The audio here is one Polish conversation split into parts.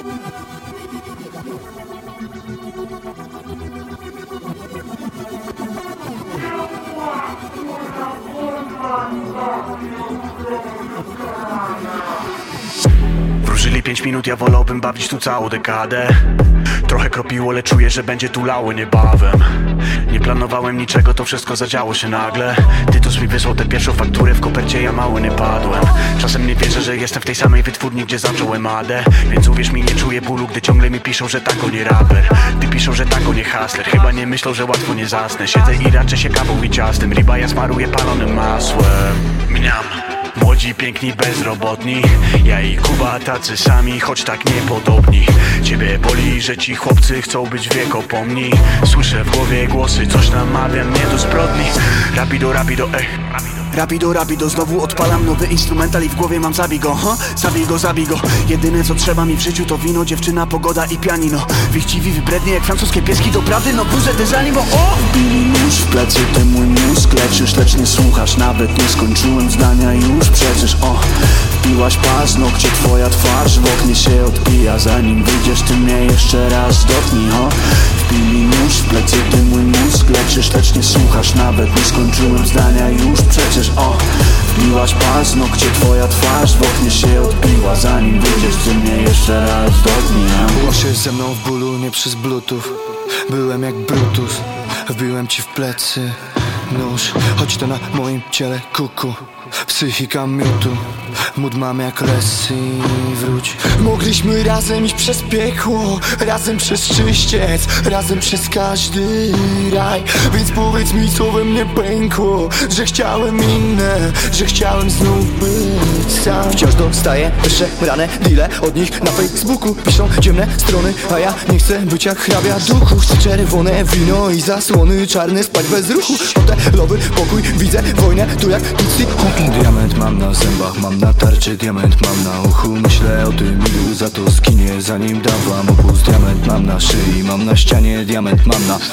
Wróżyli 5 minut, ja wolałbym bawić tu całą dekadę. Trochę kropiło, lecz czuję, że będzie tu lało niebawem. Nie planowałem niczego, to wszystko zadziało się nagle. Tytus mi wysłał tę pierwszą fakturę, w kopercie ja mały nie padłem. Czasem nie wierzę, że jestem w tej samej wytwórni, gdzie zacząłem AD. Więc uwierz mi, nie czuję bólu, gdy ciągle mi piszą, że tako nie raper. Ty piszą, że tako nie hustler. Chyba nie myślą, że łatwo nie zasnę. Siedzę i raczę się kawą i ciastem. Riba ja smaruję palonym masłem. Mniam. Młodzi, piękni, bezrobotni. Ja i Kuba tacy sami, choć tak niepodobni. Ciebie boli, że ci chłopcy chcą być wiekopomni. Słyszę w głowie głosy, coś namawia mnie do zbrodni. Rapido, rapido, ej. Rapido, rapido, znowu odpalam nowy instrumental i w głowie mam zabij go, zabij go, zabij go. Jedyne co trzeba mi w życiu to wino, dziewczyna, pogoda i pianino. Wychciwi, wybrednie jak francuskie pieski, doprawdy, no burzę też animo, o! Wbili nóż w plecy, ty mój mózg leczysz, lecz nie słuchasz, nawet nie skończyłem zdania już przecież, o! Wbiłaś paznokcie, twoja twarz w oknie się odbija. Zanim wyjdziesz, ty mnie jeszcze raz dotknij, o! Wbili nóż w plecy, ty mój mózg leczysz, lecz nie słuchasz, nawet nie skończyłem zdania już przecież, o! Wbiłaś paznokcie, twoja twarz w oknie się odbiła. Zanim wyjdziesz, ty mnie jeszcze raz dotknij, o! Było się ze mną w bólu, nie przez bluetooth. Byłem jak Brutus, wbiłem ci w plecy nóż, choć to na moim ciele kuku. Psychika miutu, mód mam jak Lessie, wróć. Mogliśmy razem iść przez piekło, razem przez czyściec, razem przez każdy raj. Więc powiedz mi, co we mnie pękło, że chciałem inne, że chciałem znów być sam. Wciąż dostaję przemrane deale od nich na Facebooku. Piszą ciemne strony, a ja nie chcę być jak hrabia duchu. Chcę czerwone wino i zasłony czarne, spać bez ruchu. Hotelowy pokój, widzę wojnę tu jak Tutsi. Diament mam na zębach, mam na tarczy, diament mam na uchu. Myślę o tym, ilu za to skinie, zanim dam wam opus. Diament mam na szyi, mam na ścianie, diament mam na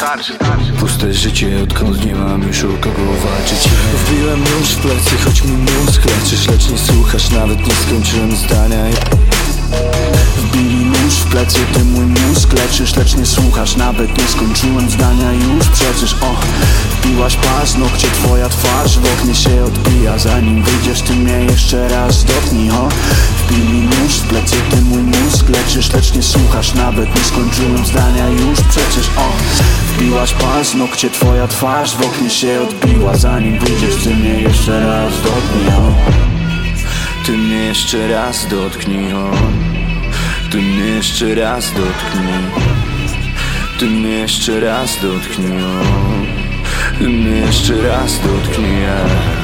puste życie, odkąd nie mam już o kogo walczyć. Wbiłem nóż w plecy, choć mi mózg leczysz, lecz nie słuchasz, nawet nie skończyłem zdania. Wbili nóż w plecy, ty mój mózg leczysz, lecz nie słuchasz, nawet nie skończyłem zdania już przecież, o! Wbiłaś paznokcie, twoja twarz w oknie się odbija. Zanim wyjdziesz, ty mnie jeszcze raz dotknij, o! Wbili nóż w plecy, ty mój mózg leczysz, lecz nie słuchasz, nawet nie skończyłem zdania już przecież, o! Wbiłaś paznokcie, twoja twarz w oknie się odbiła. Zanim wyjdziesz, ty mnie jeszcze raz dotknij, o! Ty mnie jeszcze raz dotknij, o! Ty mnie jeszcze raz dotknij. Ty mnie jeszcze raz dotknij, o! Ty mnie jeszcze raz dotknij,